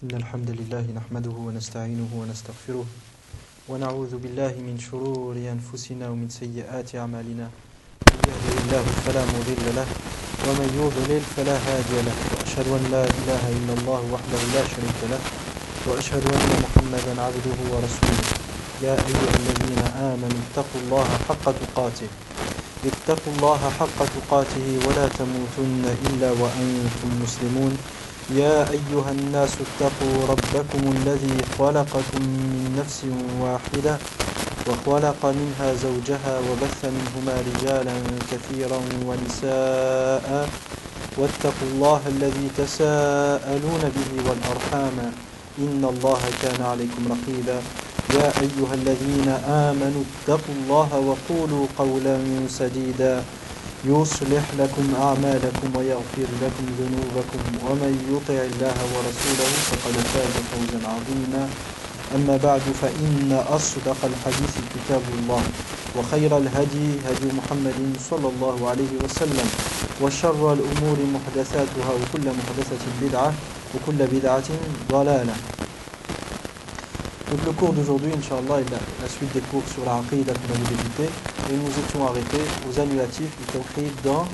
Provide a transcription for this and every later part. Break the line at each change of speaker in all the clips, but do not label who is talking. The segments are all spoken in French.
إن الحمد لله نحمده ونستعينه ونستغفره ونعوذ بالله من شرور أنفسنا ومن سيئات أعمالنا من يهده الله فلا مضل له ومن يضلل فلا هادي له وأشهد أن لا إله إلا الله وحده لا شريك له وأشهد أن محمدا عبده ورسوله يا أيها الذين آمنوا اتقوا الله حق تقاته اتقوا الله حق تقاته ولا تموتن إلا وأنتم مسلمون يا أيها الناس اتقوا ربكم الذي خلقكم من نفس واحدة وخلق منها زوجها وبث منهما رجالا كثيرا ونساء واتقوا الله الذي تساءلون به والأرحام إن الله كان عليكم رقيبا يا أيها الذين آمنوا اتقوا الله وقولوا قولا سديدا يصلح لكم أعمالكم ويغفر لكم ذنوبكم ومن يطع الله ورسوله فقد فاز فوزا عظيما أما بعد فإن أصدق الحديث كتاب الله وخير الهدي هدي محمد صلى الله عليه وسلم وشر الأمور محدثاتها وكل محدثة بدعة وكل بدعة ضلالة. Donc le cours d'aujourd'hui, Inch'Allah, est la suite des cours sur la Aqidah qu'on avait débuté. Et nous étions arrêtés aux annulatifs du Tawhid dans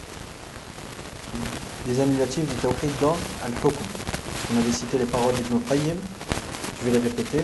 Al-Hukm. On avait cité les paroles d'Ibn Qayyim, je vais les répéter.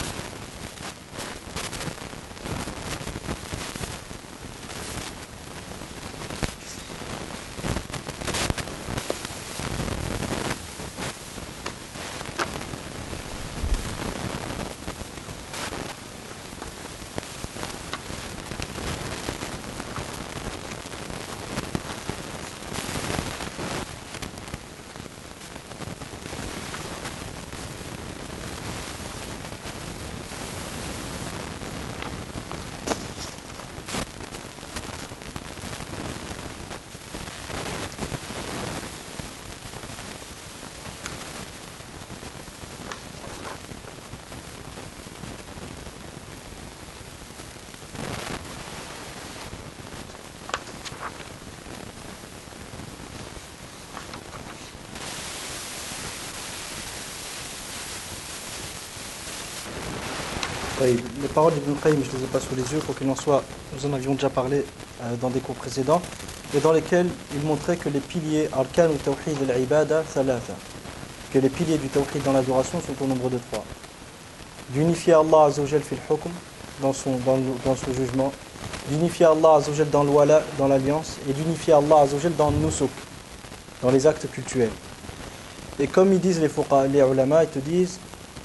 Les paroles d'Ibn Qayyim, je ne les ai pas sous les yeux, quoi qu'il en soit, nous en avions déjà parlé dans des cours précédents, et dans lesquels il montrait que les piliers arkan ou tawhid al-ibada thalatha, que les piliers du tawhid dans l'adoration sont au nombre de 3. D'unifier Allah Azza wa Jal fil hukm, dans son jugement, d'unifier Allah Azza wa Jal dans l'wala, dans l'alliance, et d'unifier Allah Azza wa Jal dans le nusuk, dans les actes cultuels. Et comme ils disent les ulama, ils te disent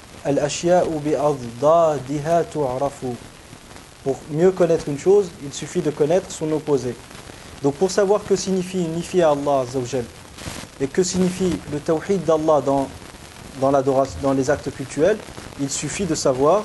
pour mieux connaître une chose, il suffit de connaître son opposé. Donc pour savoir que signifie unifier Allah Azza wa Jal et que signifie le tawhid d'Allah dans l'adoration, dans les actes cultuels, il suffit de savoir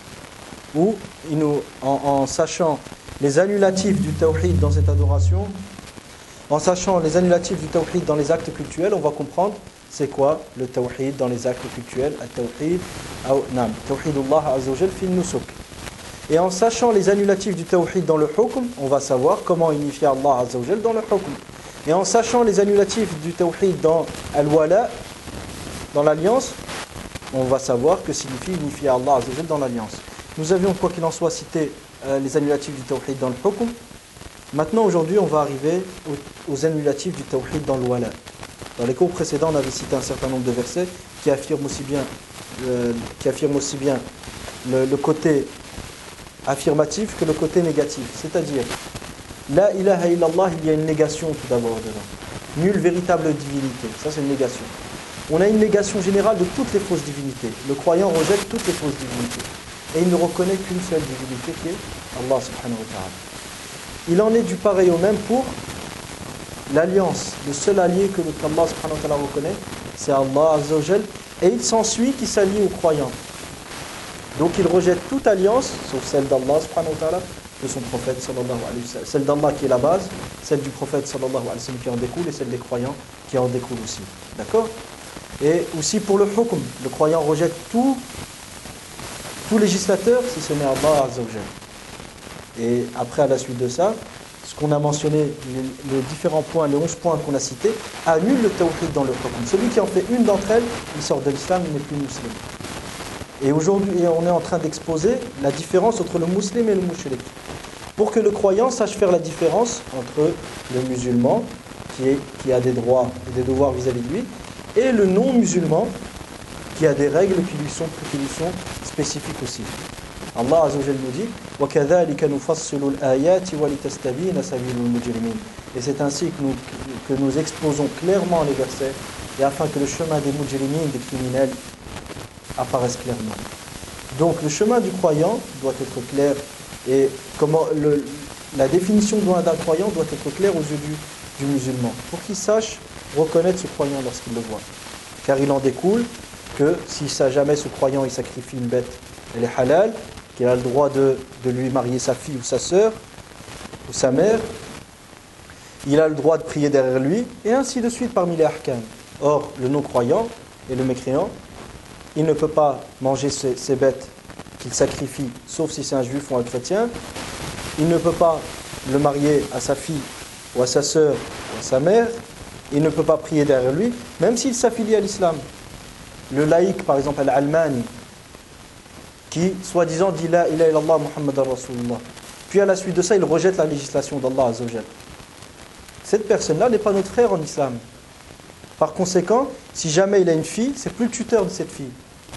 en sachant les annulatifs du tawhid dans cette adoration, en sachant les annulatifs du tawhid dans les actes cultuels, on va comprendre c'est quoi le tawhid dans les actes cultuels, tawhidullah Azza wa Jal fi nusuk. Et en sachant les annulatifs du tawhid dans le hukm, on va savoir comment unifier Allah Azza wa Jal dans le hukm. Et en sachant les annulatifs du tawhid dans al-wala, dans l'alliance, on va savoir que signifie unifier Allah Azza wa Jal dans l'alliance. Nous avions quoi qu'il en soit cité les annulatifs du tawhid dans le hukm. Maintenant aujourd'hui on va arriver aux annulatifs du tawhid dans le wala. Dans les cours précédents, on avait cité un certain nombre de versets qui affirment aussi bien le côté affirmatif que le côté négatif. C'est-à-dire, la ilaha illallah, il y a une négation tout d'abord dedans. Nulle véritable divinité. Ça, c'est une négation. On a une négation générale de toutes les fausses divinités. Le croyant rejette toutes les fausses divinités. Et il ne reconnaît qu'une seule divinité qui est Allah subhanahu wa ta'ala. Il en est du pareil au même pour l'alliance. Le seul allié que Allah subhanahu wa ta'ala reconnaît, c'est Allah Azza wa Jal. Et il s'ensuit qui s'allie aux croyants. Donc il rejette toute alliance, sauf celle d'Allah subhanahu wa ta'ala, de son prophète sallallahu alayhi wa sallam. Celle d'Allah qui est la base, celle du prophète sallallahu alayhi wa sallam qui en découle, et celle des croyants qui en découle aussi. D'accord? Et aussi pour le hukm, le croyant rejette tout législateur si ce n'est Allah Azza wa Jal. Et après, à la suite de ça, ce qu'on a mentionné, les différents points, les 11 points qu'on a cités, annulent le tawhid dans le hukm. Celui qui en fait une d'entre elles, il sort de l'islam, il n'est plus musulman. Et aujourd'hui, on est en train d'exposer la différence entre le musulman et le mushrik. Pour que le croyant sache faire la différence entre le musulman, qui a des droits et des devoirs vis-à-vis de lui, et le non-musulman, qui a des règles qui lui sont spécifiques aussi. Allah Azza wa Jalla nous dit وَكَذَلِكَ نُفَصِّلُ الْآيَاتِ وَلِتَسْتَبِينَ سَبِيلُ الْمُجْرِمِينَ. Et c'est ainsi que nous exposons clairement les versets, et afin que le chemin des mujrimin, des criminels, apparaisse clairement. Donc le chemin du croyant doit être clair, et la définition d'un croyant doit être claire aux yeux du musulman, pour qu'il sache reconnaître ce croyant lorsqu'il le voit. Car il en découle que si jamais ce croyant il sacrifie une bête, elle est halal, qu'il a le droit de lui marier sa fille ou sa sœur ou sa mère, il a le droit de prier derrière lui, et ainsi de suite parmi les ahkam. Or, le non-croyant et le mécréant, il ne peut pas manger ces bêtes qu'il sacrifie, sauf si c'est un juif ou un chrétien. Il ne peut pas le marier à sa fille ou à sa sœur ou à sa mère. Il ne peut pas prier derrière lui, même s'il s'affilie à l'islam. Le laïc, par exemple, Al-Almani, qui, soi-disant, dit La ilaha illallah Muhammadan Rasulullah. Puis à la suite de ça, il rejette la législation d'Allah Azza wa Jalla. Cette personne-là n'est pas notre frère en islam. Par conséquent, si jamais il a une fille, c'est plus le tuteur de cette fille.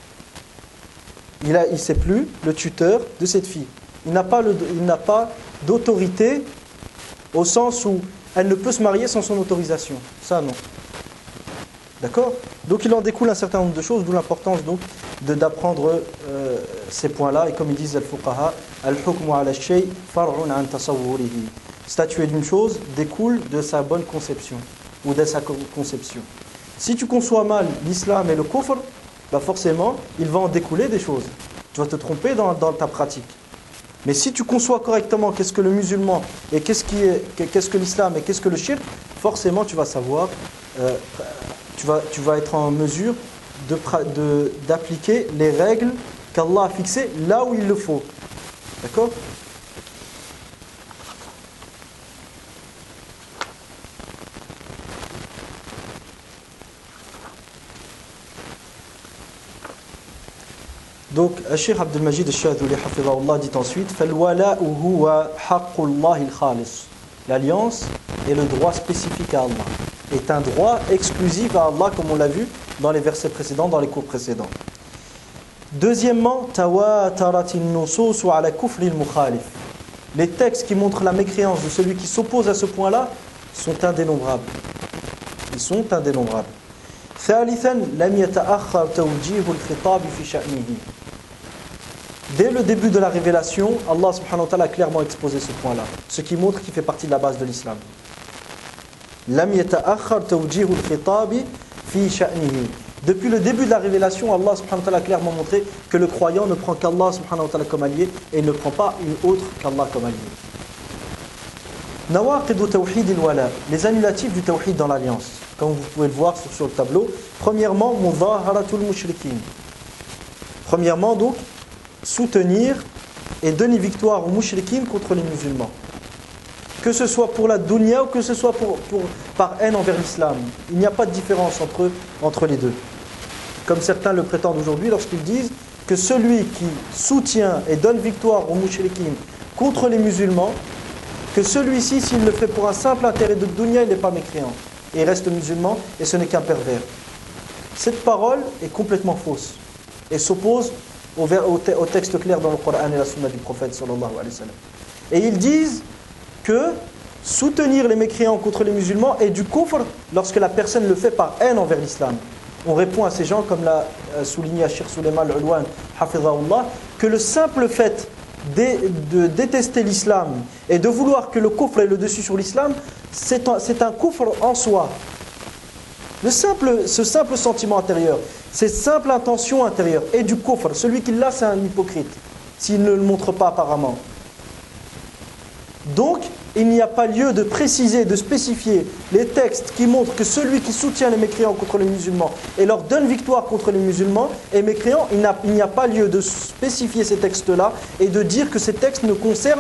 Il c'est plus le tuteur de cette fille. Il n'a pas d'autorité au sens où elle ne peut se marier sans son autorisation. Ça, non. D'accord? Donc il en découle un certain nombre de choses, d'où l'importance donc d'apprendre ces points-là. Et comme ils disent al-fuqaha, al-hukmu ala shay far'un an tasawwurihi. Statuer d'une chose découle de sa bonne conception ou de sa conception. Si tu conçois mal l'islam et le kufr, bah forcément, il va en découler des choses. Tu vas te tromper dans ta pratique. Mais si tu conçois correctement qu'est-ce que le musulman et qu'est-ce que l'islam et qu'est-ce que le shirk, forcément tu vas savoir, tu vas être en mesure d'appliquer les règles qu'Allah a fixées là où il le faut. D'accord ? Donc, Cheikh Abdel Majid al-Shadhili hafidhahullah dit ensuite فَالْوَلَاءُ هُوَ حَقُّ اللَّهِ الْخَالِصِ. L'alliance est le droit spécifique à Allah, est un droit exclusif à Allah, comme on l'a vu dans les versets précédents, dans les cours précédents. Deuxièmement, تَوَاتَرَتِ النُّصُوصُ عَلَى كُفْرِ الْمُخَالِفِ. Les textes qui montrent la mécréance de celui qui s'oppose à ce point-là sont indénombrables. Ils sont indénombrables. ثالثا لم يتأخر توجيه الخطاب في شأنه. Dès le début de la révélation, Allah subhanahu wa ta'ala a clairement exposé ce point-là, ce qui montre qu'il fait partie de la base de l'islam. لم يتأخر توجيه الخطاب في شأنه. Depuis le début de la révélation, Allah subhanahu wa ta'ala a clairement montré que le croyant ne prend qu'Allah subhanahu wa ta'ala comme allié et ne prend pas une autre qu'Allah comme allié. Nawaqid tawhid al-wala, les annulatifs du tawhid dans l'alliance. Comme vous pouvez le voir sur le tableau. Premièrement, mudaharatul mushrikin. Premièrement, donc, soutenir et donner victoire aux mushrikin contre les musulmans. Que ce soit pour la dunya ou que ce soit par haine envers l'islam. Il n'y a pas de différence entre les deux. Comme certains le prétendent aujourd'hui lorsqu'ils disent que celui qui soutient et donne victoire aux mushrikin contre les musulmans, que celui-ci, s'il le fait pour un simple intérêt de dunya, il n'est pas mécréant. Et il reste musulman et ce n'est qu'un pervers. Cette parole est complètement fausse et s'oppose au texte clair dans le Coran et la sunna du prophète sallallahu alayhi wa sallam. Et ils disent que soutenir les mécréants contre les musulmans est du kufr lorsque la personne le fait par haine envers l'islam. On répond à ces gens, comme l'a souligné Cheikh Sulaiman al-Ulwan hafidhahullah, que le simple fait de détester l'islam et de vouloir que le kufr ait le dessus sur l'islam, c'est un kufr en soi. Ce simple sentiment intérieur, cette simple intention intérieure est du kufr. Celui qui l'a, c'est un hypocrite, s'il ne le montre pas apparemment. Donc, il n'y a pas lieu de préciser, de spécifier les textes qui montrent que celui qui soutient les mécréants contre les musulmans et leur donne victoire contre les musulmans est mécréant. Il n'y a pas lieu de spécifier ces textes-là et de dire que ces textes ne concernent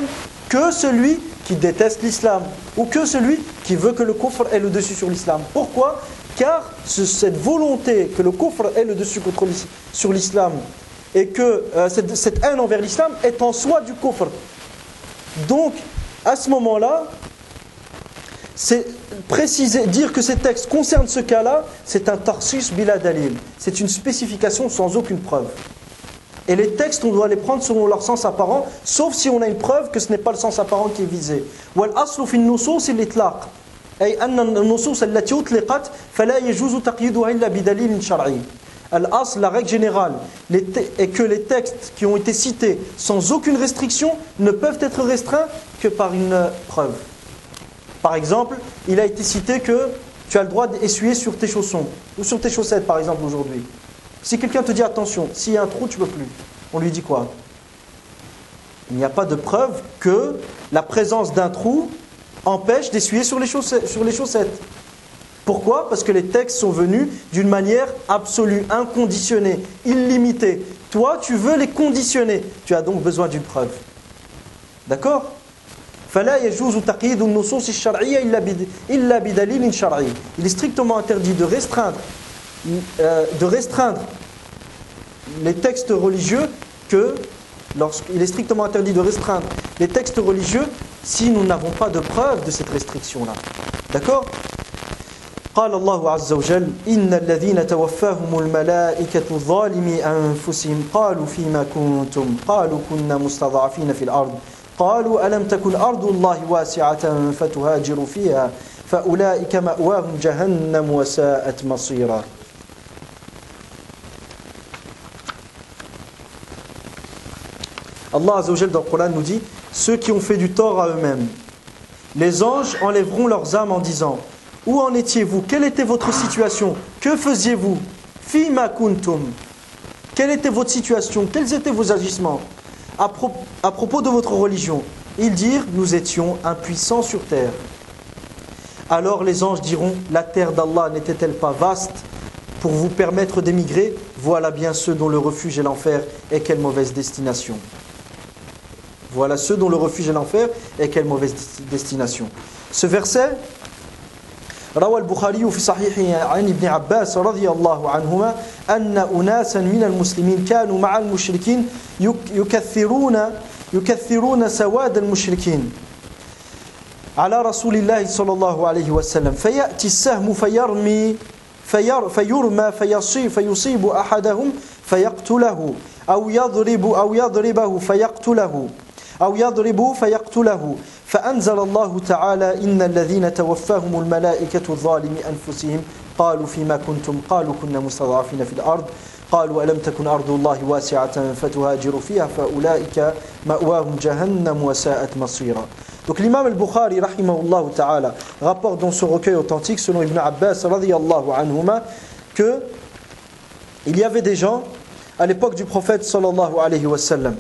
que celui qui déteste l'islam ou que celui qui veut que le kufr ait le dessus sur l'islam. Pourquoi ? Car cette volonté que le kufr ait le dessus sur l'islam et que cette haine envers l'islam est en soi du kufr. Donc, à ce moment-là, c'est préciser, dire que ces textes concernent ce cas-là, c'est un tarsis bila dalil. C'est une spécification sans aucune preuve. Et les textes, on doit les prendre selon leur sens apparent, sauf si on a une preuve que ce n'est pas le sens apparent qui est visé. Wal aslu fi an-nusus al-itlaq. Ay anna an-nusus allati utliqat fala yajuzu taqyiduha illa bi dalil shar'i. Al-asl, la règle générale, est que les textes qui ont été cités sans aucune restriction ne peuvent être restreints que par une preuve. Par exemple, il a été cité que tu as le droit d'essuyer sur tes chaussons ou sur tes chaussettes, par exemple, aujourd'hui. Si quelqu'un te dit attention, s'il y a un trou, tu ne peux plus. On lui dit quoi ? Il n'y a pas de preuve que la présence d'un trou empêche d'essuyer sur les chaussettes. Pourquoi ? Parce que les textes sont venus d'une manière absolue, inconditionnée, illimitée. Toi, tu veux les conditionner. Tu as donc besoin d'une preuve. D'accord ? فلا يجوز تقييد النصوص الشرعية إلا بدليل شرعي. Il est strictement interdit de restreindre les textes religieux il est strictement interdit de restreindre les textes religieux si nous n'avons pas de preuve de cette restriction-là. D'accord ? قال الله عز وجل إن الذين توفاهم الملائكة ظالمي أنفسهم قالوا فيما كنتم قالوا كنا مستضعفين في الأرض قالوا ألم تكن أرض الله واسعة فتهاجروا فيها فأولئك مأواهم جهنم وساءت مصيرا. Allah Azza wa Jal dans le Coran nous dit ceux qui ont fait du tort à eux-mêmes, les anges enlèveront leurs âmes en disant où en étiez-vous? Quelle était votre situation? Que faisiez-vous? Fima kuntum. Quelle était votre situation? Quels étaient vos agissements à propos de votre religion? Ils dirent nous étions impuissants sur terre. Alors les anges diront la terre d'Allah n'était-elle pas vaste pour vous permettre d'émigrer? Voilà bien ceux dont le refuge est l'enfer, et quelle mauvaise destination. Voilà ceux dont le refuge est l'enfer, et quelle mauvaise destination. Ce verset, روى البخاري في صحيحه عن ابن عباس رضي الله عنهما أن أناسا من المسلمين كانوا مع المشركين يكثرون سواد المشركين على رسول الله صلى الله عليه وسلم فيأتي السهم فيرمى فيصيب أحدهم فيقتله أو يضربه فيقتله فأنزل الله تعالى إن الذين توفاهم الملائكة ظالمي أنفسهم قالوا فيما كنتم قالوا كنا مستضعفين في الأرض قالوا ألم تكن أرض الله واسعة فتهاجروا فيها فأولئك مأواهم جهنم وساءت مصيرا. Donc l'imam al-Bukhari rahimahullah ta'ala rapporte dans son recueil authentique selon Ibn Abbas radiyallahu anhuma que il y avait des gens à l'époque du prophète sallallahu alayhi wa sallam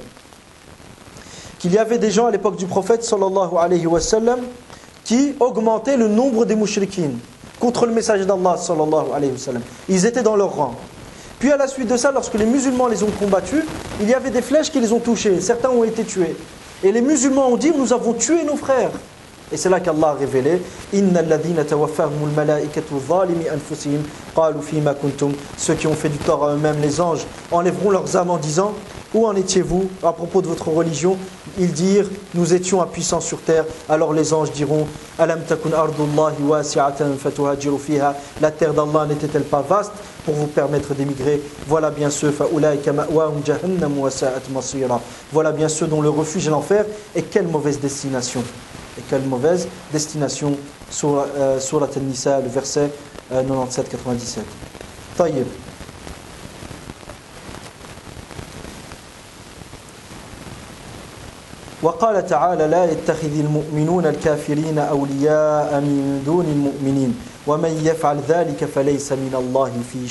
qui augmentaient le nombre des mouchriquins contre le messager d'Allah sallallahu alayhi wa sallam. Ils étaient dans leur rang. Puis à la suite de ça, lorsque les musulmans les ont combattus, il y avait des flèches qui les ont touchés. Certains ont été tués. Et les musulmans ont dit nous avons tué nos frères. Et c'est là qu'Allah a révélé innal ladhina tawaffahumul malaikatu zalimi anfusihim qalu fima kuntum. Ceux qui ont fait du tort à eux-mêmes, les anges, enlèveront leurs âmes en disant où en étiez-vous à propos de votre religion? Ils dirent nous étions impuissants sur terre. Alors les anges diront alam takun ardullahi wasi'atan fatuhajiru fiha. La terre d'Allah n'était-elle pas vaste pour vous permettre d'émigrer? Voilà bien ceux faulaika ma'wahum jahannam wa sa'at masira. Voilà bien ceux dont le refuge est l'enfer, et quelle mauvaise destination. Et quelle mauvaise destination. Surat An-Nisa, le verset 97-97. Tayyib. وقال تعالى لا يتخذ المؤمنون الكافرين أولياء من دون المؤمنين ومن يفعل ذلك فليس من الله في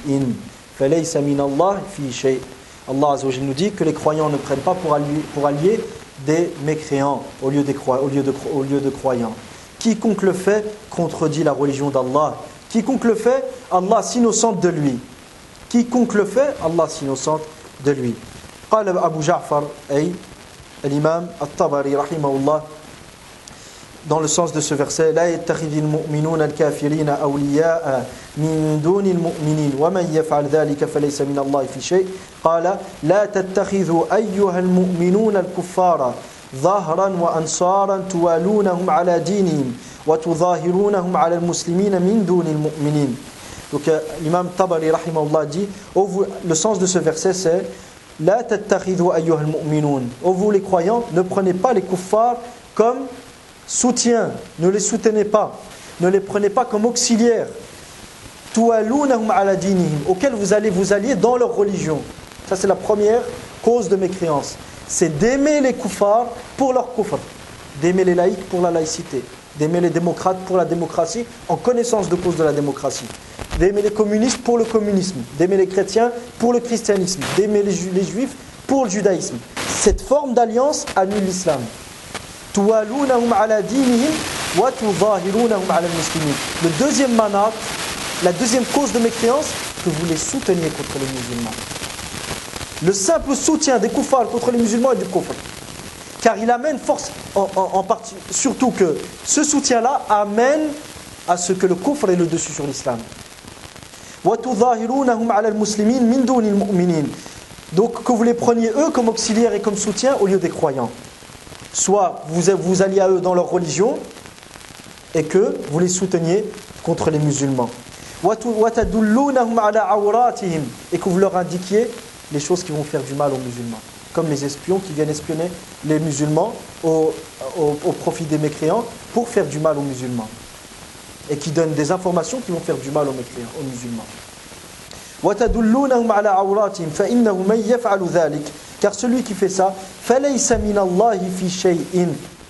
شيء. Allah Azza wa Jalla nous dit que les croyants ne prennent pas pour alliés des mécréants au lieu de croyants. Quiconque le fait contredit la religion d'Allah. Quiconque le fait, Allah s'innocente de lui. Quiconque le fait, Allah s'innocente de lui. قال أبو جعفر أي l'imam At-Tabari rahimahullah dans le sens de ce verset, la yattakhidhul mu'minuna al-kafirina awliya'a min dunil mu'minin wa man yaf'al dhalika falaysa min Allah fi shay'. Qala la tattakhidhu ayyuhal mu'minuna al-kuffara ظهرا وأنصارا توالونهم على دينهم وتظاهرونهم على المسلمين من دون المؤمنين. Donc l'imam Tabari rahimahullah dit, le sens de ce verset c'est la tattakhidhu ayyuhal mu'minun. Ô vous les croyants, ne prenez pas les kuffars comme soutien, ne les soutenez pas, ne les prenez pas comme auxiliaires. Tuwalunahum ala dinihim, auxquels vous allez vous allier dans leur religion. Ça c'est la première cause de mécréance. C'est d'aimer les kuffars pour leur kufr, d'aimer les laïcs pour la laïcité, d'aimer les démocrates pour la démocratie en connaissance de cause de la démocratie, d'aimer les communistes pour le communisme, d'aimer les chrétiens pour le christianisme, d'aimer les juifs pour le judaïsme. Cette forme d'alliance annule l'islam. Tuwalunahum ala dinihim wa tudahirunahum ala al-muslimin. Le deuxième manat, la deuxième cause de mécréance, que vous les souteniez contre les musulmans. Le simple soutien des kuffars contre les musulmans est du kufr. Car il amène force, en partie, surtout que ce soutien-là amène à ce que le kufr ait le dessus sur l'islam. وَتُظَاهِرُونَهُمْ عَلَى الْمُسْلِمِينَ مِنْ دُونِ الْمُؤْمِنِينَ. Donc que vous les preniez eux comme auxiliaires et comme soutien au lieu des croyants. Soit vous alliez à eux dans leur religion et que vous les souteniez contre les musulmans. وَتَدُلُّونَهُمْ عَلَى عَوْرَاتِهِمْ. Et que vous leur indiquiez les choses qui vont faire du mal aux musulmans. Comme les espions qui viennent espionner les musulmans au profit des mécréants pour faire du mal aux musulmans. Et qui donnent des informations qui vont faire du mal aux mécréants, aux musulmans. وَتَدُلُّونَهُمْ عَلَى عَوْرَاتِهِمْ فَإِنَّهُ مَنْ يَفْعَلُ ذَلِكَ. Car celui qui fait ça, فَلَيْسَ مِنَ اللَّهِ فِي شَيْءٍ.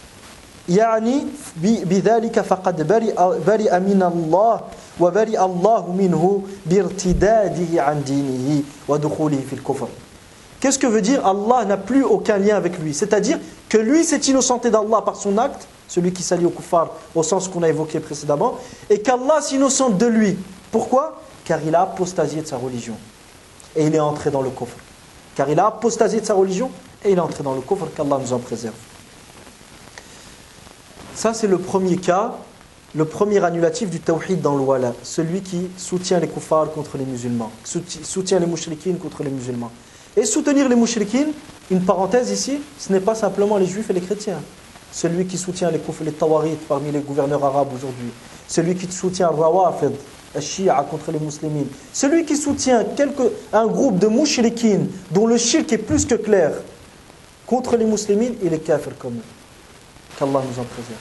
يعني بذلك فقد برئ من الله وبرئ الله منه بارتداده عن دينه ودخوله في الكفر. Qu'est-ce que veut dire Allah n'a plus aucun lien avec lui? C'est-à-dire que lui s'est innocenté d'Allah par son acte, celui qui s'allie au kuffar au sens qu'on a évoqué précédemment, et qu'Allah s'innocente de lui. Pourquoi? Car il a apostasié de sa religion et il est entré dans le kufr. Car il a apostasié de sa religion et il est entré dans le kufr, qu'Allah nous en préserve. Ça c'est le premier cas, le premier annulatif du tawhid dans le wala, celui qui soutient les kuffars contre les musulmans, soutient les mushrikines contre les musulmans. Et soutenir les mushrikines, une parenthèse ici, ce n'est pas simplement les juifs et les chrétiens. Celui qui soutient les tawarit parmi les gouverneurs arabes aujourd'hui, celui qui soutient Rawafid, Shia contre les musulmans, celui qui soutient un groupe de mushrikines dont le shirk est plus que clair contre les musulmans, il est kafir comme eux. Qu'Allah nous en préserve.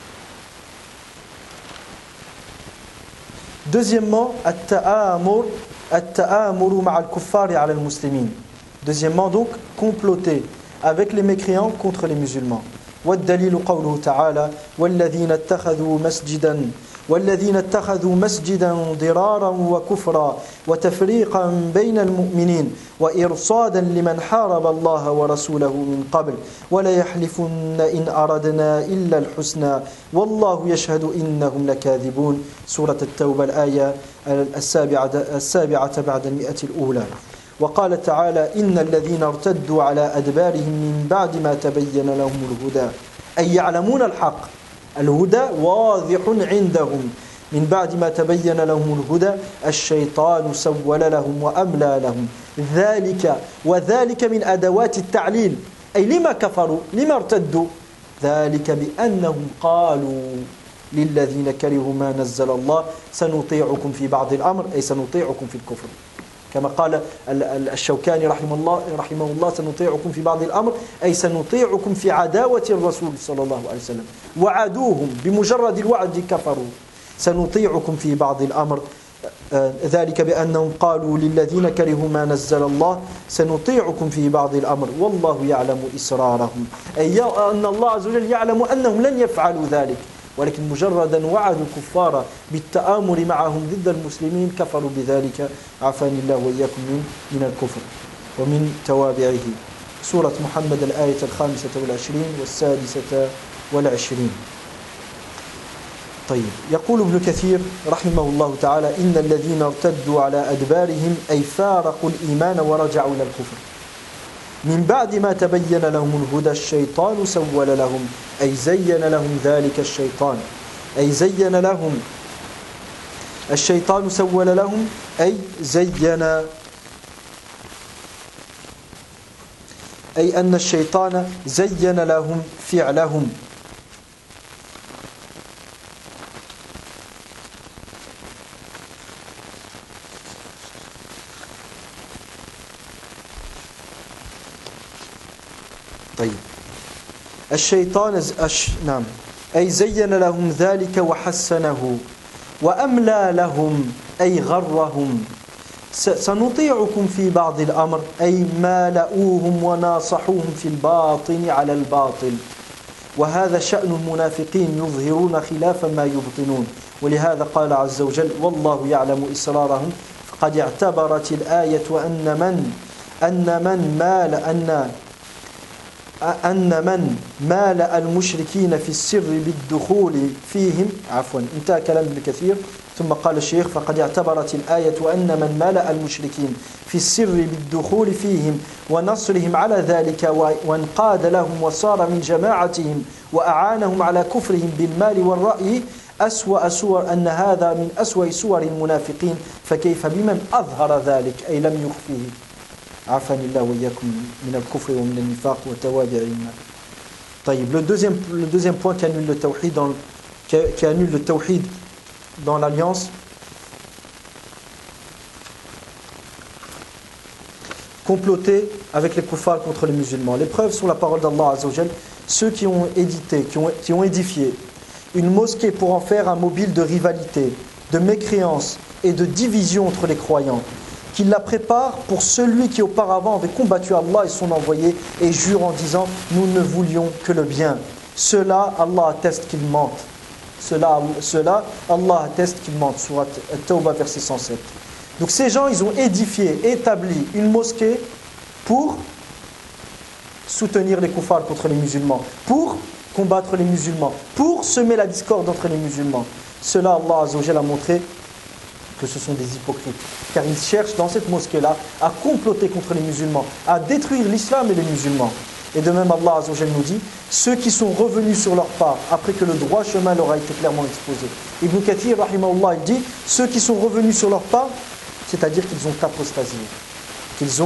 Deuxièmement, at-ta'amuru ma'a al-kuffari 'ala al-muslimin. Deuxièmement donc, comploter avec les mécréants contre les musulmans. والدليل قوله تعالى والذين اتخذوا مسجدا ضرارا وكفرا وتفريقا بين المؤمنين وإرصادا لمن حارب الله ورسوله من قبل ولا يحلفن إن أردنا إلا الحسنى والله يشهد إنهم لكاذبون. سورة التوبة الآية السابعة بعد 100 الأولى. وقال تعالى إن الذين ارتدوا على أدبارهم من بعد ما تبين لهم الهدى أي يعلمون الحق الهدى واضح عندهم من بعد ما تبين لهم الهدى الشيطان سول لهم وأملى لهم وذلك من أدوات التعليل. أي لما كفروا لما ارتدوا ذلك بأنهم قالوا للذين كرهوا ما نزل الله سنطيعكم في بعض الأمر أي سنطيعكم في الكفر. كما قال الشوكاني رحمه الله سنطيعكم في بعض الأمر أي سنطيعكم في عداوة الرسول صلى الله عليه وسلم وعدوهم بمجرد الوعد كفروا سنطيعكم في بعض الأمر ذلك بأنهم قالوا للذين كرهوا ما نزل الله سنطيعكم في بعض الأمر والله يعلم إسرارهم أي أن الله عز وجل يعلم أنهم لن يفعلوا ذلك ولكن مجردا وعدوا الكفار بالتآمر معهم ضد المسلمين كفروا بذلك عافاني الله وإياكم من الكفر ومن توابعه. سورة محمد الآية 25 و26. طيب يقول ابن كثير رحمه الله تعالى إن الذين ارتدوا على أدبارهم أي فارقوا الإيمان ورجعوا إلى الكفر. من بعد ما تبين لهم الهدى الشيطان سول لهم أي زين لهم ذلك الشيطان أي زين لهم الشيطان سول لهم أي زين أي أن الشيطان زين لهم فعلهم طيب الشيطان نعم أي زين لهم ذلك وحسنه وأملى لهم أي غرهم سنطيعكم في بعض الأمر أي مالؤوهم وناصحوهم في الباطن على الباطل وهذا شأن المنافقين يظهرون خلاف ما يبطنون ولهذا قال عز وجل والله يعلم إسرارهم فقد اعتبرت الآية أن من مال المشركين في السر بالدخول فيهم انتهى كلام ابن كثير ثم قال الشيخ فقد اعتبرت الآية أن من مال المشركين في السر بالدخول فيهم ونصرهم على ذلك وانقاد لهم وصار من جماعتهم وأعانهم على كفرهم بالمال والرأي أسوأ صور أن هذا من أسوأ صور المنافقين فكيف بمن أظهر ذلك أي لم يخفيه عافاني الله وإياكم من الكفر ومن النفاق وتوابعهما. طيب, le deuxième point qui annule le tawhid dans l'alliance, comploter avec les kuffars contre les musulmans. Les preuves sont la parole d'Allah Azza wa Jal. Ceux qui ont édifié une mosquée pour en faire un mobile de rivalité, de mécréance et de division entre les croyants, qu'il la prépare pour celui qui auparavant avait combattu Allah et son envoyé et jure en disant nous ne voulions que le bien. Cela, Allah atteste qu'ils mentent. Cela, Allah atteste qu'ils mentent. Surat At-Tawbah, verset 107. Donc ces gens, ils ont établi une mosquée pour soutenir les kuffars contre les musulmans, pour combattre les musulmans, pour semer la discorde entre les musulmans. Cela, Allah Azza wa Jalla a montré que ce sont des hypocrites, car ils cherchent dans cette mosquée-là à comploter contre les musulmans, à détruire l'islam et les musulmans. Et de même, Allah Azza wa Jalla nous dit, ceux qui sont revenus sur leur pas, après que le droit chemin leur a été clairement exposé. Ibn Kathir, rahimahullah, il dit, ceux qui sont revenus sur leur pas, c'est-à-dire qu'ils ont apostasié. Ils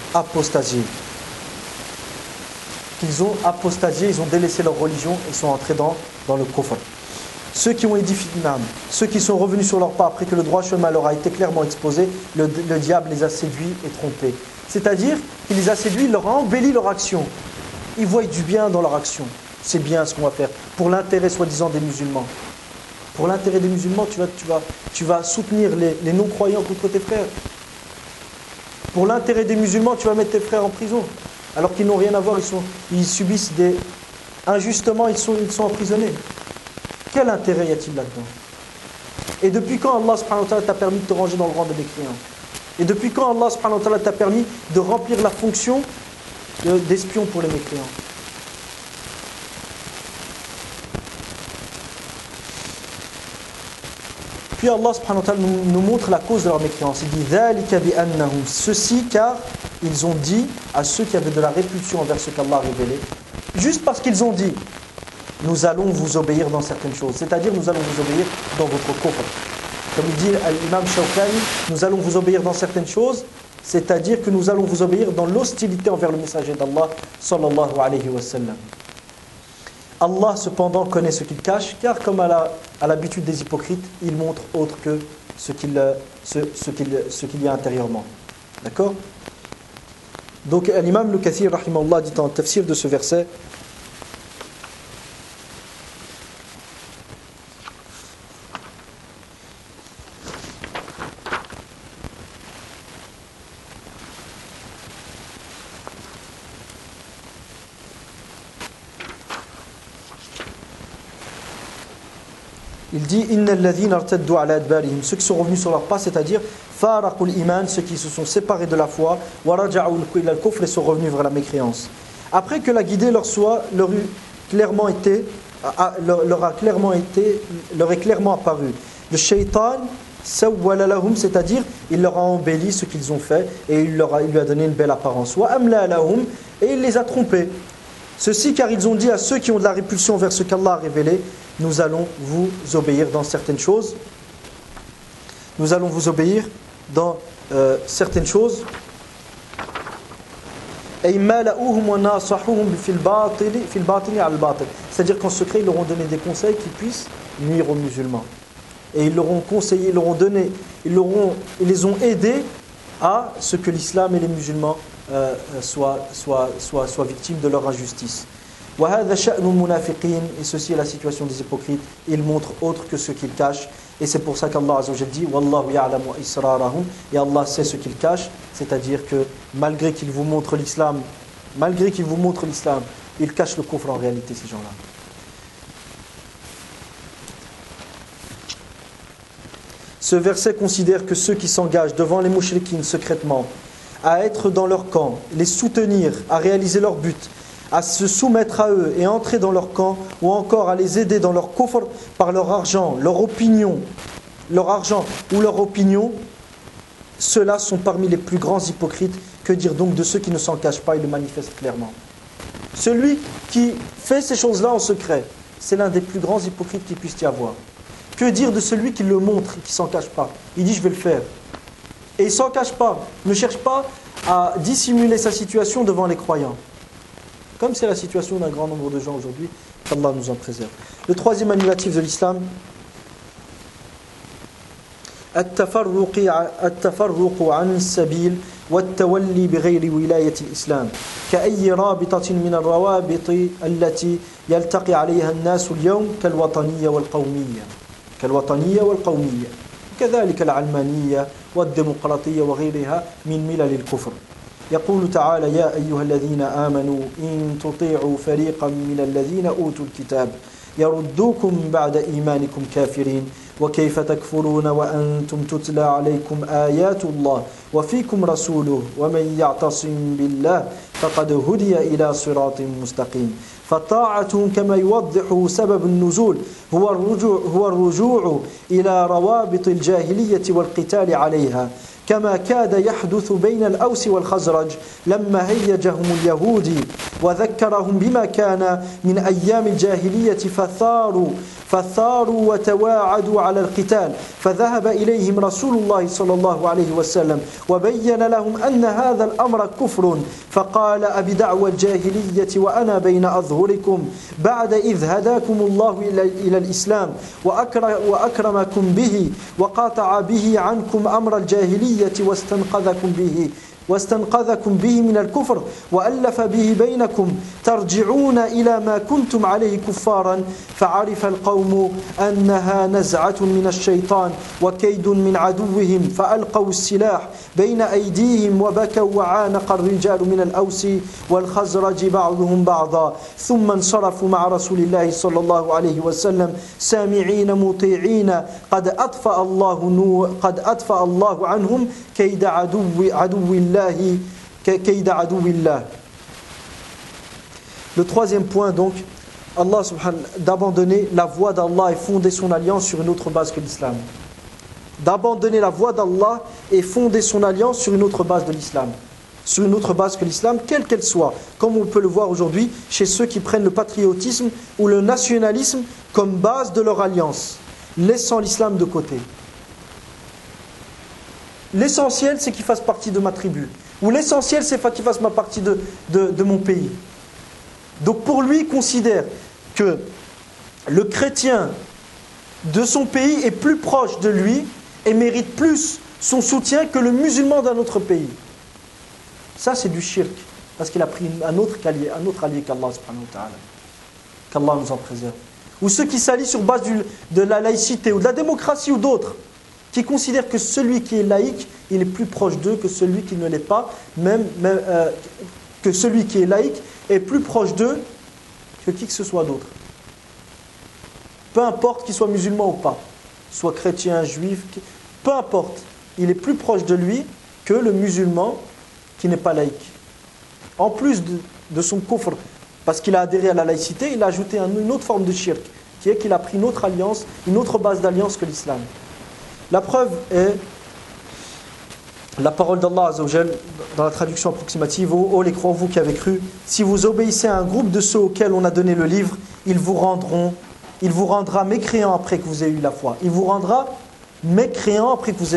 ont délaissé leur religion, ils sont entrés dans le kufr. Ceux qui sont revenus sur leur pas après que le droit chemin leur a été clairement exposé, le diable les a séduits et trompés. C'est-à-dire qu'il les a séduits, il leur a embelli leur action. Ils voient du bien dans leur action. C'est bien ce qu'on va faire, pour l'intérêt soi-disant des musulmans. Pour l'intérêt des musulmans, tu vas soutenir les non-croyants contre tes frères. Pour l'intérêt des musulmans, tu vas mettre tes frères en prison. Alors qu'ils n'ont rien à voir, ils subissent injustement, ils sont emprisonnés. Quel intérêt y a-t-il là-dedans? Et depuis quand Allah subhanahu wa ta'ala t'a permis de te ranger dans le rang des mécréants? Et depuis quand Allah subhanahu wa ta'ala t'a permis de remplir la fonction d'espion pour les mécréants? Puis Allah subhanahu wa ta'ala nous montre la cause de leur mécréance. Il dit ذَلِكَ بِأَنَّهُمْ ceci car ils ont dit à ceux qui avaient de la répulsion envers ce qu'Allah a révélé, juste parce qu'ils ont dit nous allons vous obéir dans certaines choses, c'est-à-dire nous allons vous obéir dans votre kufr. Comme il dit l'imam Shawkani, nous allons vous obéir dans certaines choses, c'est-à-dire que nous allons vous obéir dans l'hostilité envers le messager d'Allah sallallahu alayhi wa sallam. Allah cependant connaît ce qu'il cache, car comme à l'habitude des hypocrites, il montre autre que ce qu'il y a intérieurement. D'accord? Donc l'imam Ibn Kathir rahimahullah dit dans le tafsir de ce verset, il dit innal ladhina irtaddu ala adbarihim, ceux qui sont revenus sur leur pas, c'est-à-dire faraqul iman, ceux qui se sont séparés de la foi, wa raja'u ila al-kufr, et sont revenus vers la mécréance. Après que la guidée leur est clairement apparu. Le shaitan Sawwala lahum, c'est-à-dire il leur a embelli ce qu'ils ont fait et il lui a donné une belle apparence. Wa amla lahum, et il les a trompés. Ceci car ils ont dit à ceux qui ont de la répulsion vers ce qu'Allah a révélé, nous allons vous obéir dans certaines choses. Nous allons vous obéir dans certaines choses. C'est-à-dire qu'en secret, ils leur ont donné des conseils qui puissent nuire aux musulmans. Et ils leur ont conseillé, ils leur ont donné, ils les ont aidés à ce que l'islam et les musulmans soient victimes de leur injustice. Et ceci est la situation des hypocrites. Ils montrent autre que ce qu'ils cachent. Et c'est pour ça qu'Allah Azza wa Jalla dit Wallahu ya'lamu israrahum, et Allah sait ce qu'ils cachent, c'est-à-dire que malgré qu'ils vous montrent l'islam, ils cachent le kufr en réalité, ces gens-là. Ce verset considère que ceux qui s'engagent devant les mouchrikines secrètement à être dans leur camp, les soutenir, à réaliser leur but, à se soumettre à eux et entrer dans leur camp, ou encore à les aider dans leur kufr par leur argent, leur opinion, ceux-là sont parmi les plus grands hypocrites. Que dire donc de ceux qui ne s'en cachent pas et le manifestent clairement? Celui qui fait ces choses-là en secret, c'est l'un des plus grands hypocrites qu'il puisse y avoir. Que dire de celui qui le montre et qui ne s'en cache pas? Il dit je vais le faire. Et il ne s'en cache pas, ne cherche pas à dissimuler sa situation devant les croyants. Comme c'est la situation d'un grand nombre de gens aujourd'hui, qu'Allah nous en préserve. Le troisième annulatif de l'islam, التفرق عن السبيل والتولي بغير ولاية الإسلام كأي رابطة من الروابط التي يلتقي عليها الناس اليوم كالوطنية والقومية كذلك العلمانية والديمقراطية وغيرها من ملل الكفر. يقول تعالى يا أيها الذين آمنوا إن تطيعوا فريقا من الذين أوتوا الكتاب يردوكم بعد إيمانكم كافرين وكيف تكفرون وأنتم تتلى عليكم آيات الله وفيكم رسوله ومن يعتصم بالله فقد هدي إلى صراط مستقيم. فطاعتهم كما يوضح سبب النزول هو الرجوع إلى روابط الجاهلية والقتال عليها كما كاد يحدث بين الأوس والخزرج لما هيجهم اليهود وذكرهم بما كان من أيام الجاهلية فثاروا وتواعدوا على القتال فذهب إليهم رسول الله صلى الله عليه وسلم وبين لهم أن هذا الأمر كفر فقال أبدعوى الجاهلية وأنا بين أظهركم بعد إذ هداكم الله إلى الإسلام وأكرمكم به وقاطع به عنكم أمر الجاهلية واستنقذكم به من الكفر وألف به بينكم ترجعون إلى ما كنتم عليه كفارا فعرف القوم أنها نزعة من الشيطان وكيد من عدوهم فألقوا السلاح بين أيديهم وبكوا وعانق الرجال من الأوس والخزرج بعضهم بعضا ثم انصرفوا مع رسول الله صلى الله عليه وسلم سامعين مطيعين قد أطفأ الله عنهم كيد عدو الله. Le troisième point donc, Allah subhanahu d'abandonner la voie d'Allah et fonder son alliance sur une autre base que l'islam. D'abandonner la voie d'Allah et fonder son alliance sur une autre base de l'islam. Sur une autre base que l'islam, quelle qu'elle soit, comme on peut le voir aujourd'hui chez ceux qui prennent le patriotisme ou le nationalisme comme base de leur alliance, laissant l'islam de côté. L'essentiel, c'est qu'il fasse partie de ma tribu. Ou l'essentiel, c'est qu'il fasse partie de mon pays. Donc pour lui, il considère que le chrétien de son pays est plus proche de lui et mérite plus son soutien que le musulman d'un autre pays. Ça, c'est du shirk. Parce qu'il a pris un autre allié qu'Allah subhanahu wa ta'ala. Qu'Allah nous en préserve. Ou ceux qui s'allient sur base de la laïcité ou de la démocratie ou d'autres, qui considèrent que celui qui est laïque, il est plus proche d'eux que celui qui ne l'est pas, que celui qui est laïque est plus proche d'eux que qui que ce soit d'autre. Peu importe qu'il soit musulman ou pas, soit chrétien, juif, peu importe, il est plus proche de lui que le musulman qui n'est pas laïque. En plus de son kufr, parce qu'il a adhéré à la laïcité, il a ajouté une autre forme de shirk, qui est qu'il a pris une autre alliance, une autre base d'alliance que l'islam. La preuve est la parole d'Allah Azza wa Jal dans la traduction approximative. Ô les croyants, vous qui avez cru, si vous obéissez à un groupe de ceux auxquels on a donné le livre, il vous rendra mécréants après que vous ayez eu la foi. Il vous rendra mécréants après que vous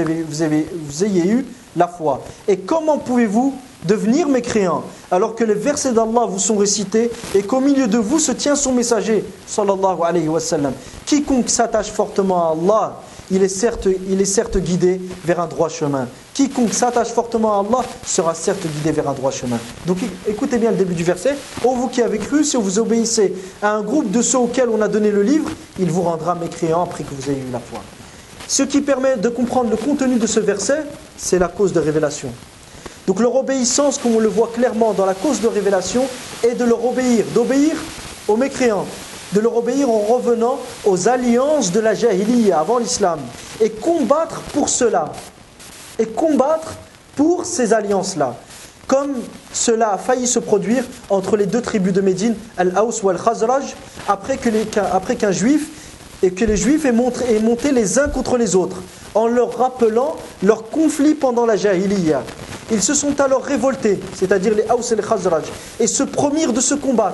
ayez eu la foi. Et comment pouvez-vous devenir mécréants alors que les versets d'Allah vous sont récités et qu'au milieu de vous se tient son messager sallallahu alayhi wa sallam. Quiconque s'attache fortement à Allah, il est certes guidé vers un droit chemin. Quiconque s'attache fortement à Allah sera certes guidé vers un droit chemin. Donc écoutez bien le début du verset. Ô vous qui avez cru, si vous obéissez à un groupe de ceux auxquels on a donné le livre, il vous rendra mécréants après que vous ayez eu la foi. Ce qui permet de comprendre le contenu de ce verset, c'est la cause de révélation. Donc leur obéissance, comme on le voit clairement dans la cause de révélation, est de leur obéir, d'obéir aux mécréants, de leur obéir en revenant aux alliances de la jahiliya avant l'islam, et combattre pour cela, et combattre pour ces alliances-là. Comme cela a failli se produire entre les deux tribus de Médine, Al-Aws ou Al-Khazraj, après qu'un juif et que les juifs aient monté les uns contre les autres, en leur rappelant leur conflit pendant la jahiliya. Ils se sont alors révoltés, c'est-à-dire les Aws et les Khazraj, et se promirent de se combattre.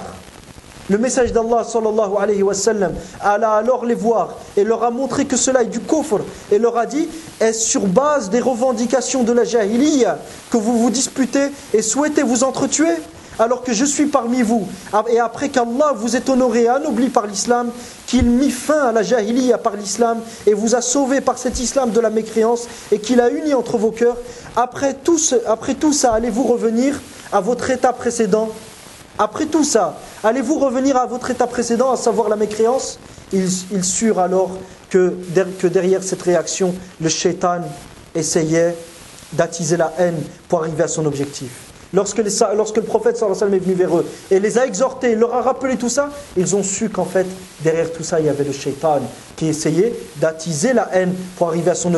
Le message d'Allah sallallahu alayhi wa sallam alla alors les voir et leur a montré que cela est du kufr et leur a dit: est-ce sur base des revendications de la jahiliya que vous vous disputez et souhaitez vous entretuer alors que je suis parmi vous, et après qu'Allah vous ait honoré et anobli par l'islam, qu'il mit fin à la jahiliya par l'islam et vous a sauvé par cet islam de la mécréance et qu'il a uni entre vos cœurs, après tout ça, allez-vous revenir à votre état précédent? Après tout ça, allez-vous revenir à votre état précédent, à savoir la mécréance? Ils surent alors que derrière cette réaction, le shaitan essayait d'attiser la haine pour arriver à son objectif. Lorsque le prophète sallallahu alayhi wa sallam est venu vers eux et les a exhortés, il leur a rappelé tout ça, ils ont su qu'en fait, derrière tout ça, il y avait le shaitan qui essayait d'attiser la haine pour arriver à son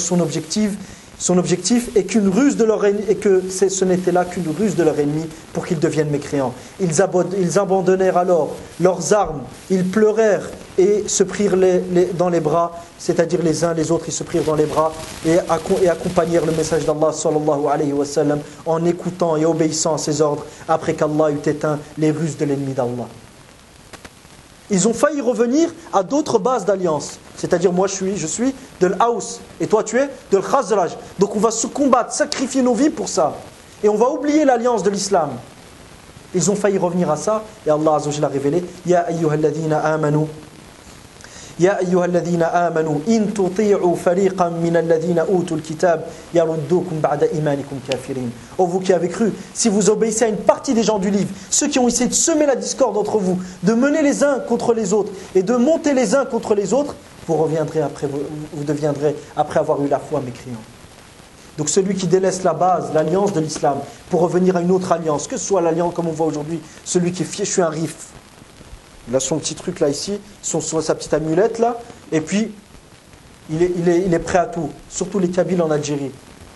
objectif est qu'une ruse de leur ennemi, et que ce n'était là qu'une ruse de leur ennemi pour qu'ils deviennent mécréants. Ils abandonnèrent alors leurs armes, ils pleurèrent et se prirent dans les bras, c'est-à-dire les uns les autres, ils se prirent dans les bras et accompagnèrent le message d'Allah sallallahu alayhi wa sallam en écoutant et obéissant à ses ordres après qu'Allah eut éteint les ruses de l'ennemi d'Allah. Ils ont failli revenir à d'autres bases d'alliance. C'est-à-dire, moi je suis de l'Aws et toi tu es de l'Khazraj. Donc on va se combattre, sacrifier nos vies pour ça. Et on va oublier l'alliance de l'islam. Ils ont failli revenir à ça et Allah Azza wa Jalla a révélé: Ya ayyuhalladhina amanu. Ya ayyuhalladhina amanu in tuti'u fariqan min alladhina utul kitab yaruddukum ba'da imanikum kafirin. Oh vous qui avez cru, si vous obéissez à une partie des gens du livre, ceux qui ont essayé de semer la discorde entre vous, de mener les uns contre les autres et de monter les uns contre les autres, vous deviendrez après avoir eu la foi mécréants. Donc celui qui délaisse la base, l'alliance de l'islam, pour revenir à une autre alliance, que ce soit l'alliance comme on voit aujourd'hui, celui qui est fier, je suis un rif. Il a son petit truc là ici, sa petite amulette là, et puis il est prêt à tout. Surtout les Kabyles en Algérie.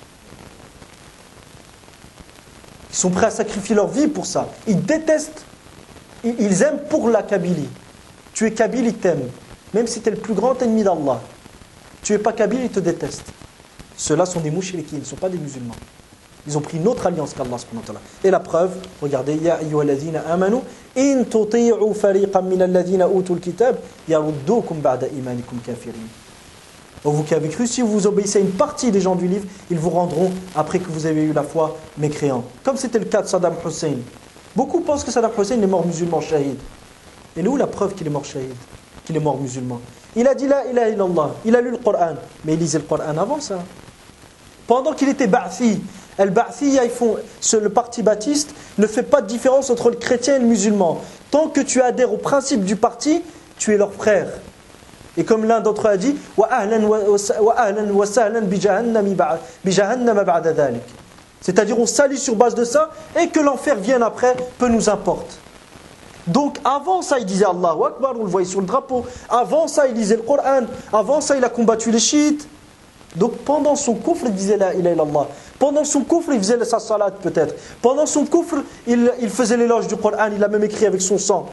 Ils sont prêts à sacrifier leur vie pour ça. Ils détestent, ils aiment pour la Kabylie. Tu es Kabyle, ils t'aiment. Même si tu es le plus grand ennemi d'Allah. Tu n'es pas Kabyle, ils te détestent. Ceux-là sont des mouchriquins, ils ne sont pas des musulmans. Ils ont pris une autre alliance qu'Allah subhanahu wa ta'ala. Et la preuve, regardez, Ya ayyuhalladhina amanu in tuti'u fariqan min alladhina utul kitab yaruddukum ba'da imanikum kafirin. Vous qui avez cru, si vous obéissez à une partie des gens du livre, ils vous rendront, après que vous avez eu la foi, mécréants. Comme c'était le cas de Saddam Hussein. Beaucoup pensent que Saddam Hussein est mort musulman shahid. Et où la preuve qu'il est mort shahid, qu'il est mort musulman? Il a dit la ilaha illallah, il a lu le Coran, mais il lisait le Coran avant ça. Pendant qu'il était Ba'thi, Al-Ba'thiyya, le parti baptiste ne fait pas de différence entre le chrétien et le musulman. Tant que tu adhères au principe du parti, tu es leur frère. Et comme l'un d'entre eux a dit, wa ahlan wa sahlan bi jahannam ba'da dhalik. C'est-à-dire on salue sur base de ça et que l'enfer vienne après, peu nous importe. Donc avant ça il disait Allahu Akbar, on le voyait sur le drapeau. Avant ça il lisait le Coran. Avant ça il a combattu les chiites. Donc pendant son kufr il disait la ilaha illallah. Pendant son kufr il faisait sa salat peut-être. Pendant son kufr il faisait l'éloge du Coran. Il a même écrit avec son sang.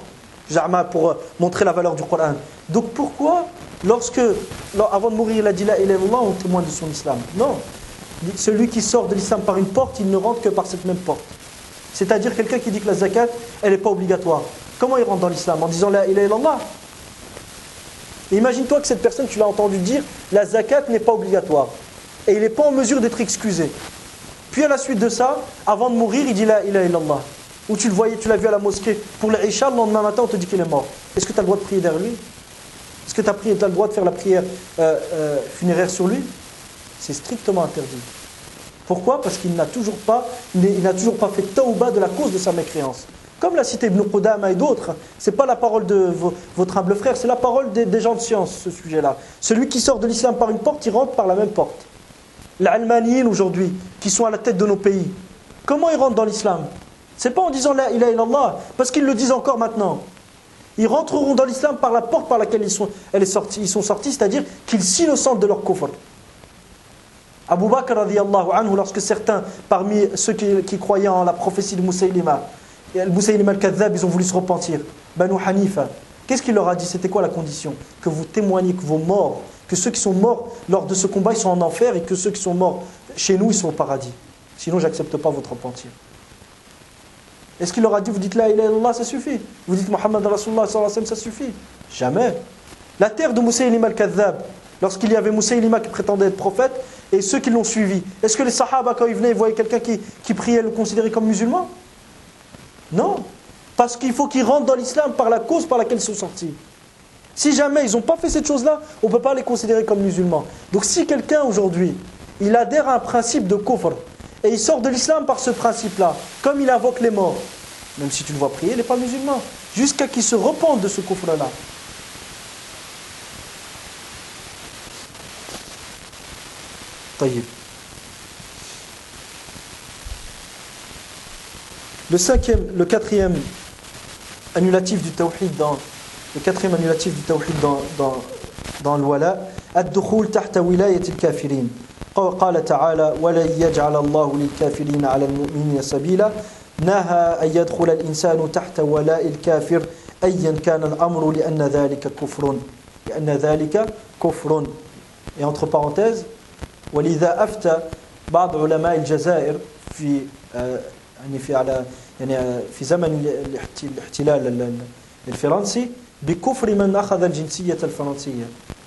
pour montrer la valeur du Coran. Donc pourquoi, avant de mourir, il a dit la ilaha illallah, on témoigne de son islam? Non. Celui qui sort de l'islam par une porte, il ne rentre que par cette même porte. C'est-à-dire quelqu'un qui dit que la zakat, elle n'est pas obligatoire. Comment il rentre dans l'islam? En disant la ilaha illallah. Imagine-toi que cette personne, tu l'as entendu dire la zakat n'est pas obligatoire. Et il n'est pas en mesure d'être excusé. Puis à la suite de ça, avant de mourir, il dit la ilaha illallah. Ou tu l'as vu à la mosquée pour l'Isha, le lendemain matin, on te dit qu'il est mort. Est-ce que tu as le droit de prier derrière lui? Est-ce que tu as le droit de faire la prière funéraire sur lui? C'est strictement interdit. Pourquoi? Parce qu'il n'a toujours pas fait tawba de la cause de sa mécréance. Comme l'a cité Ibn Qudama et d'autres, ce n'est pas la parole de votre humble frère, c'est la parole des gens de science, ce sujet-là. Celui qui sort de l'islam par une porte, il rentre par la même porte. Les Almaniyin aujourd'hui, qui sont à la tête de nos pays, comment ils rentrent dans l'islam? Ce n'est pas en disant la ilaha illallah, parce qu'ils le disent encore maintenant. Ils rentreront dans l'islam par la porte par laquelle ils sont sortis, c'est-à-dire qu'ils s'innocentent de leur kufr. Abu Bakr radiyallahu anhu, lorsque certains parmi ceux qui croyaient en la prophétie de Musaylima, Musaylima al-Kadhab, ils ont voulu se repentir. Banu Hanifa, qu'est-ce qu'il leur a dit? C'était quoi la condition? Que vous témoignez que vos morts, que ceux qui sont morts lors de ce combat, ils sont en enfer, et que ceux qui sont morts chez nous, ils sont au paradis. Sinon, j'accepte pas votre repentir. Est-ce qu'il leur a dit, vous dites la ilaha illallah, ça suffit? Vous dites Muhammad Rasulullah sallallahu alayhi wa sallam, ça suffit? Jamais. La terre de Musaylima al-Kadhab, lorsqu'il y avait Musaylima qui prétendait être prophète, et ceux qui l'ont suivi, est-ce que les sahaba, quand ils venaient, ils voyaient quelqu'un qui priait, le considéraient comme musulman? Non. Parce qu'il faut qu'ils rentrent dans l'islam par la cause par laquelle ils sont sortis. Si jamais ils n'ont pas fait cette chose-là, on ne peut pas les considérer comme musulmans. Donc si quelqu'un aujourd'hui, il adhère à un principe de kufr, et il sort de l'islam par ce principe-là, comme il invoque les morts, même si tu le vois prier, il n'est pas musulman, jusqu'à qu'il se repente de ce kufr-là. Le quatrième annulatif du tawhid dans le wala, ad-dukhul tahta wilayati al-kafirin. قال تعالى ولن يجعل الله للكافرين على المؤمنين سبيلا نهى أن يدخل الإنسان تحت ولاء الكافر أيا كان الأمر لأن ذلك كفر. Et entre parenthèses, ولذا أفتى بعض علماء الجزائر في زمن الاحتلال الفرنسي بكفر من أخذ الجنسية الفرنسية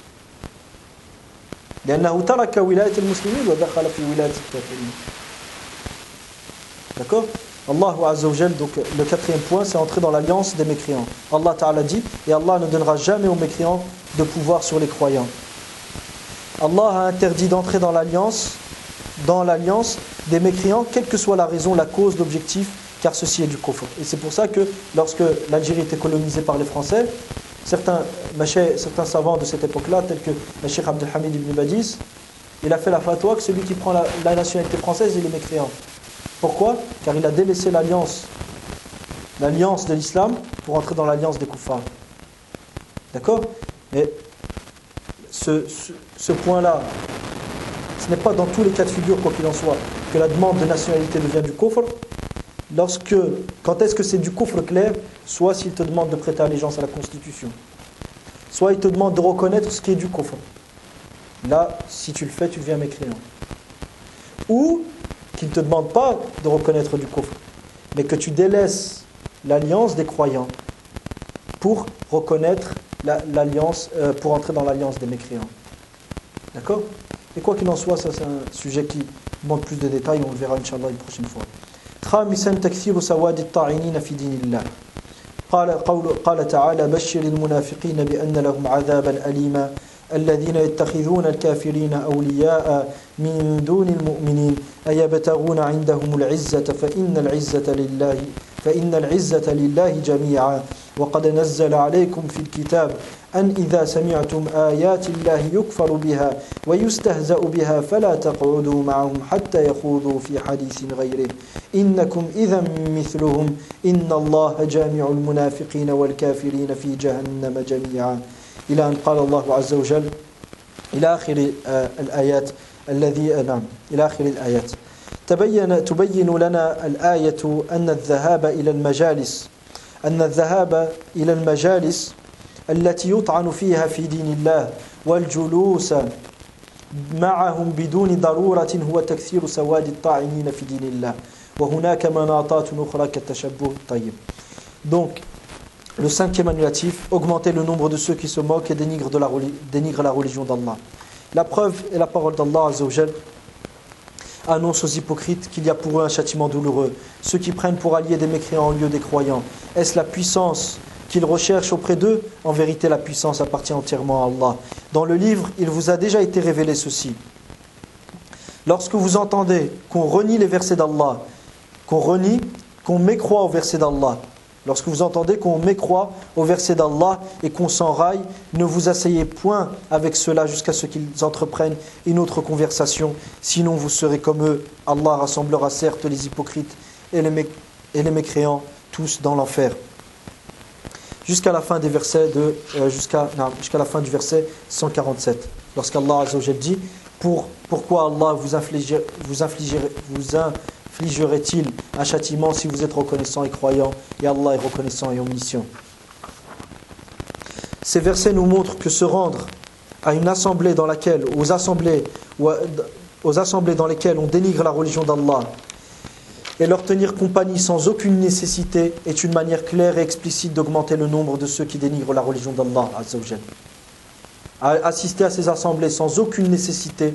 لأنه ترك ولاية المسلمين ودخل في ولاية الكافرين. D'accord? Allah Azza wa Jal, donc le quatrième point, c'est entrer dans l'alliance des mécréants. Allah Ta'ala dit, et Allah ne donnera jamais aux mécréants de pouvoir sur les croyants. Allah a interdit d'entrer dans l'alliance des mécréants, quelle que soit la raison, la cause, l'objectif, car ceci est du kufr. Et c'est pour ça que lorsque l'Algérie était colonisée par les Français, certains savants de cette époque-là, tels que le Cheikh Abdelhamid ibn Badis, il a fait la fatwa que celui qui prend la nationalité française, il est mécréant. Pourquoi? Car il a délaissé l'alliance de l'islam pour entrer dans l'alliance des kuffars. D'accord? Mais ce point-là, ce n'est pas dans tous les cas de figure, quoi qu'il en soit, que la demande de nationalité devient du kufr. Quand est-ce que c'est du kufr clair? Soit s'il te demande de prêter allégeance à la Constitution, soit il te demande de reconnaître ce qui est du kufr. Là, si tu le fais, tu deviens mécréant. Ou qu'il ne te demande pas de reconnaître du kufr, mais que tu délaisses l'alliance des croyants pour reconnaître l'alliance, pour entrer dans l'alliance des mécréants. D'accord? Et quoi qu'il en soit, ça c'est un sujet qui demande plus de détails, on le verra Inch'Allah une prochaine fois. خامسا تكثير سواد الطاعنين في دين الله. قال تعالى بشر المنافقين بأن لهم عذابا أليما الذين يتخذون الكافرين أولياء من دون المؤمنين أيبتغون عندهم العزة فإن العزة لله جميعا وقد نزل عليكم في الكتاب أن إذا سمعتم آيات الله يكفر بها ويستهزأ بها فلا تقعدوا معهم حتى يخوضوا في حديث غيره إنكم إذا مثلهم إن الله جامع المنافقين والكافرين في جهنم جميعا إلى أن قال الله عز وجل إلى آخر الآيات إلى آخر الآيات تبين لنا الآية أن الذهاب إلى المجالس أن الذهاب إلى المجالس التي يطعن فيها في دين الله والجلوس معهم بدون ضرورة هو تكثير سواد الطاعنين في دين الله وهناك مناطات أخرى كالتشبه الطيب. Donc, le cinquième annulatif, augmenter le nombre de ceux qui se moquent et dénigrent la religion d'Allah. La preuve est la parole d'Allah Azza wa Jal annonce aux hypocrites qu'il y a pour eux un châtiment douloureux. Ceux qui prennent pour alliés des mécréants en lieu des croyants. Est-ce la puissance qu'ils recherchent auprès d'eux? En vérité, la puissance appartient entièrement à Allah. Dans le livre, il vous a déjà été révélé ceci. Lorsque vous entendez qu'on renie les versets d'Allah, qu'on mécroit aux versets d'Allah, lorsque vous entendez qu'on mécroit aux versets d'Allah et qu'on s'enraille, ne vous asseyez point avec cela jusqu'à ce qu'ils entreprennent une autre conversation, sinon vous serez comme eux. Allah rassemblera certes les hypocrites et les mécréants tous dans l'enfer. Jusqu'à la fin des versets jusqu'à la fin du verset 147. Lorsqu'Allah Azza wa Jal dit pourquoi Allah vous infligerait-il un châtiment si vous êtes reconnaissant et croyant et Allah est reconnaissant et omniscient. Ces versets nous montrent que se rendre à une assemblée dans laquelle aux assemblées dans lesquelles on dénigre la religion d'Allah et leur tenir compagnie sans aucune nécessité est une manière claire et explicite d'augmenter le nombre de ceux qui dénigrent la religion d'Allah Azza wa Jal. Assister à ces assemblées sans aucune nécessité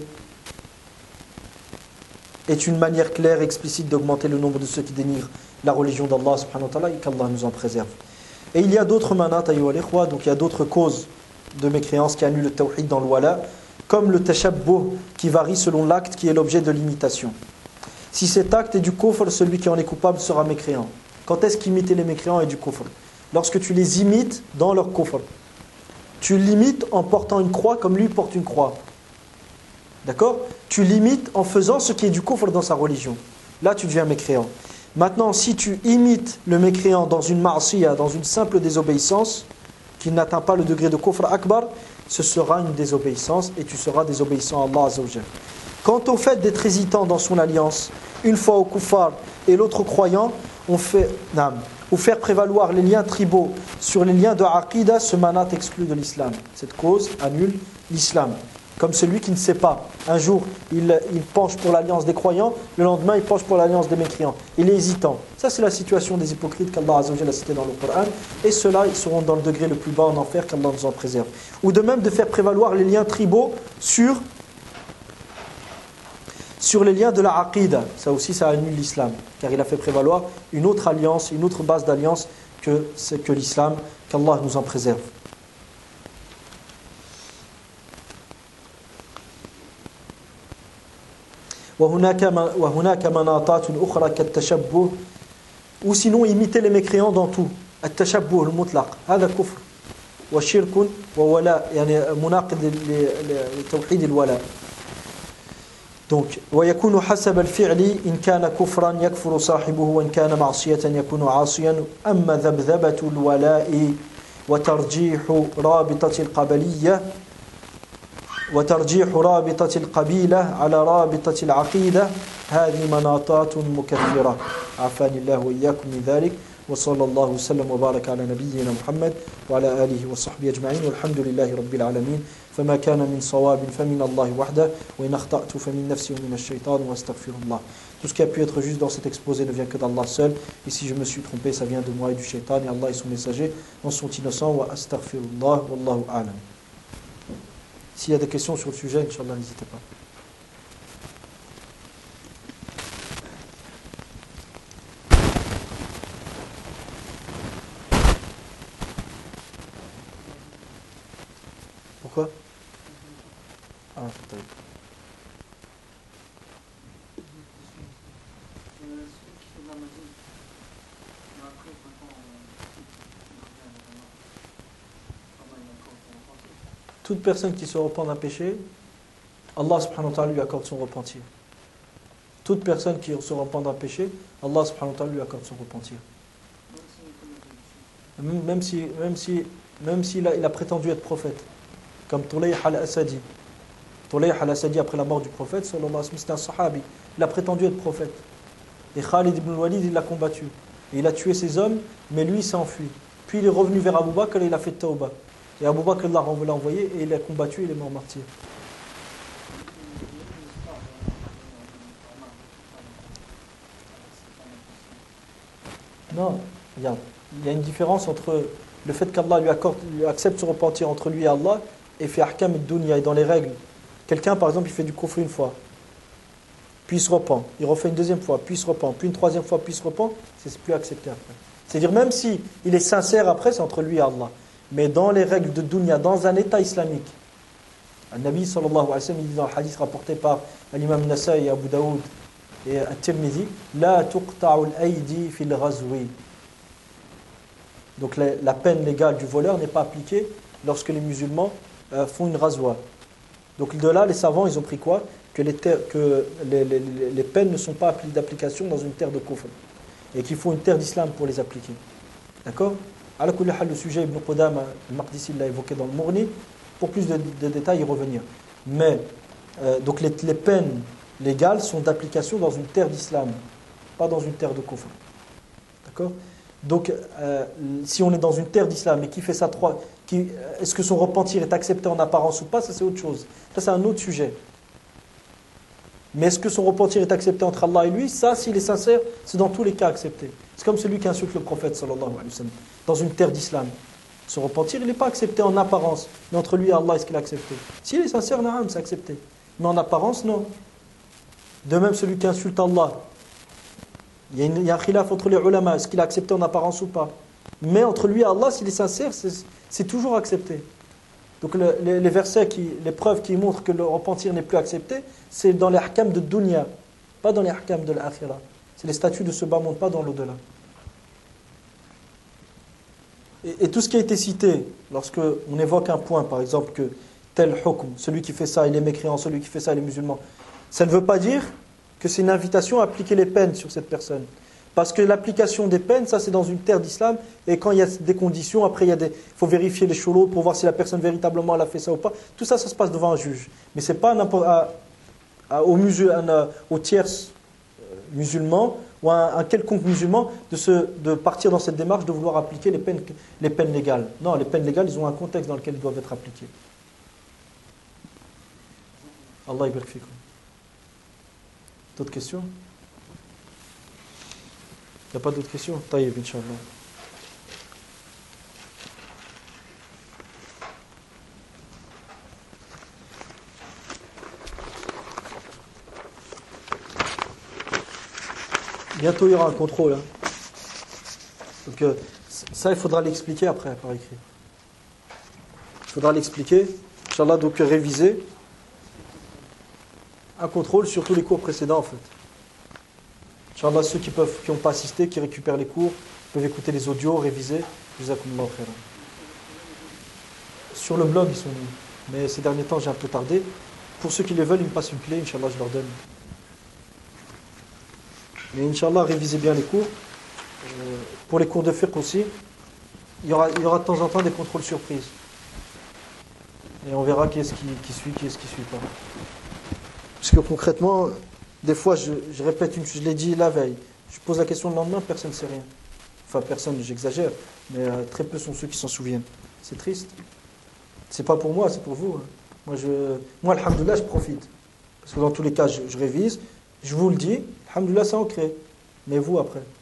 est une manière claire et explicite d'augmenter le nombre de ceux qui dénigrent la religion d'Allah subhanahu wa ta'ala et qu'Allah nous en préserve. Et il y a d'autres manat ayyuha al-ikhwa, donc il y a d'autres causes de mécréance qui annulent le tawhid dans le wala, comme le tashabbuh qui varie selon l'acte qui est l'objet de l'imitation. Si cet acte est du kufr, celui qui en est coupable sera mécréant. Quand est-ce qu'imiter les mécréants est du kufr? Lorsque tu les imites dans leur kufr. Tu l'imites en portant une croix comme lui porte une croix. D'accord? Tu l'imites en faisant ce qui est du kufr dans sa religion. Là, tu deviens mécréant. Maintenant, si tu imites le mécréant dans une ma'siyah, dans une simple désobéissance, qui n'atteint pas le degré de kufr akbar, ce sera une désobéissance et tu seras désobéissant à Allah Azza wa Jal. Quant au fait d'être hésitant dans son alliance, une fois au kuffar et l'autre croyant, ou faire prévaloir les liens tribaux sur les liens de aqidah, ce manat exclut de l'islam. Cette cause annule l'islam. Comme celui qui ne sait pas. Un jour, il penche pour l'alliance des croyants, le lendemain, il penche pour l'alliance des mécréants. Il est hésitant. Ça, c'est la situation des hypocrites qu'Allah Azza wa Jalla a cité dans le Coran. Et ceux-là, ils seront dans le degré le plus bas en enfer, qu'Allah nous en préserve. Ou de même de faire prévaloir les liens tribaux sur les liens de la aqidah. Ça aussi, ça annule l'islam. Car il a fait prévaloir une autre alliance, une autre base d'alliance que l'islam, qu'Allah nous en préserve. وهناك مناطات أخرى كالتشبه ou sinon imiter les mécréants dans tout. التشبه المطلق هذا كفر وشرك وولاء يعني مناقض لتوحيد الولاء. Donc ويكون حسب الفعل إن كان كفرا يكفر صاحبه وإن كان معصية يكون عاصيا. أما ذبذبة الولاء وترجيح رابطة القبيلة على رابطة العقيدة هذه مناطات مكفرة عافاني الله وإياكم من ذلك وصلى الله وسلم وبارك على نبينا محمد وعلى آله وصحبه أجمعين والحمد لله رب العالمين فما كان من صواب فمن الله وحده وإن أخطأت فمن نفسي ومن الشيطان واستغفر الله. Tout ce qui a pu être juste dans cet exposé ne vient que d'Allah seul. Et si je me suis trompé, ça vient de moi et du shaitan. Et Allah et son messager en sont innocents. Wa astaghfirullah wallahu a'lam. S'il y a des questions sur le sujet, Inch'Allah, n'hésitez pas. Pourquoi? Ah, peut-être. Toute personne qui se repent d'un péché, Allah subhanahu wa ta'ala lui accorde son repentir. Toute personne qui se repent d'un péché, Allah subhanahu wa ta'ala lui accorde son repentir. Même s'il a prétendu être prophète, comme Tulayh al-Asadi. Tulayh al-Asadi, après la mort du prophète, sallallahu alayhi wa sallam, c'était un sahabi. Il a prétendu être prophète. Et Khalid ibn al-Walid, il l'a combattu. Et il a tué ses hommes, mais lui il s'est enfui. Puis il est revenu vers Abu Bakr et il a fait Tawbah. Et Abu Bakr l'a envoyé et il a combattu et il est mort martyr. Non, regarde, il y a une différence entre le fait qu'Allah lui accepte son repentir entre lui et Allah et fait ahkam et dunya et dans les règles. Quelqu'un par exemple il fait du kufr une fois, puis il se repent, il refait une deuxième fois, puis il se repent, puis une troisième fois, puis il se repent, c'est plus accepté après. C'est-à-dire même si il est sincère après, c'est entre lui et Allah. Mais dans les règles de dunya, dans un état islamique, le Nabi sallallahu alayhi wa sallam, il dit dans le hadith rapporté par l'imam Nasa'i, Abu Daoud et At-Tirmidhi, la tuqta'u al-aydi fil ghazwi. Donc la peine légale du voleur n'est pas appliquée lorsque les musulmans font une razwa. Donc de là, les savants, ils ont pris quoi? Que les peines ne sont pas d'application dans une terre de kufr. Et qu'il faut une terre d'islam pour les appliquer. D'accord? Ala kulli hal, le sujet Ibn Qudama al-Maqdisi l'a évoqué dans le Mourni. Pour plus de détails, y revenir. Mais, donc les peines légales sont d'application dans une terre d'islam, pas dans une terre de kufr. D'accord? Donc, si on est dans une terre d'islam et qui fait ça est-ce que son repentir est accepté en apparence ou pas, ça c'est autre chose. Ça c'est un autre sujet. Mais est-ce que son repentir est accepté entre Allah et lui? Ça, s'il est sincère, c'est dans tous les cas accepté. C'est comme celui qui insulte le prophète, sallallahu alayhi wa sallam, dans une terre d'islam. Son repentir, il n'est pas accepté en apparence. Mais entre lui et Allah, est-ce qu'il est accepté? S'il est sincère, na'am, c'est accepté. Mais en apparence, non. De même, celui qui insulte Allah, il y a un khilaf entre les ulama, est-ce qu'il est accepté en apparence ou pas? Mais entre lui et Allah, s'il est sincère, c'est toujours accepté. Donc les versets, les preuves qui montrent que le repentir n'est plus accepté, c'est dans les ahkam de dunya, pas dans les ahkam de l'akhira. C'est les statuts de ce bas monde, pas dans l'au-delà. Et tout ce qui a été cité, lorsque on évoque un point, par exemple que tel hukm, celui qui fait ça, il est mécréant, celui qui fait ça, il est musulman, ça ne veut pas dire que c'est une invitation à appliquer les peines sur cette personne. Parce que l'application des peines, ça c'est dans une terre d'islam, et quand il y a des conditions, après il faut vérifier les shurut pour voir si la personne véritablement elle a fait ça ou pas. Tout ça, ça se passe devant un juge. Mais c'est pas au tiers musulman ou à un quelconque musulman de partir dans cette démarche de vouloir appliquer les peines légales. Non, les peines légales, ils ont un contexte dans lequel ils doivent être appliquées. Allah yabarak fikum. D'autres questions? Il n'y a pas d'autres questions? Taïb, Inch'Allah. Bientôt il y aura un contrôle. Hein. Donc ça, il faudra l'expliquer après, par écrit. Il faudra l'expliquer. Inch'Allah, donc réviser. Un contrôle sur tous les cours précédents, en fait. Inch'Allah, ceux qui n'ont pas assisté, qui récupèrent les cours, peuvent écouter les audios, réviser. Jazakumullahu khairan. Sur le blog, ils sont mis. Mais ces derniers temps, j'ai un peu tardé. Pour ceux qui les veulent, ils me passent une clé. Inch'Allah, je leur donne. Mais Inch'Allah, révisez bien les cours. Pour les cours de fiqh aussi, il y aura de temps en temps des contrôles surprises. Et on verra qui est-ce qui suit, qui est-ce qui ne suit pas. Parce que concrètement, des fois, je répète je l'ai dit la veille. Je pose la question le lendemain, personne ne sait rien. Enfin, personne, j'exagère, mais très peu sont ceux qui s'en souviennent. C'est triste. C'est pas pour moi, c'est pour vous. Hein. Moi, alhamdoulilah, je profite. Parce que dans tous les cas, je révise. Je vous le dis, alhamdoulilah, c'est ancré. Mais vous, après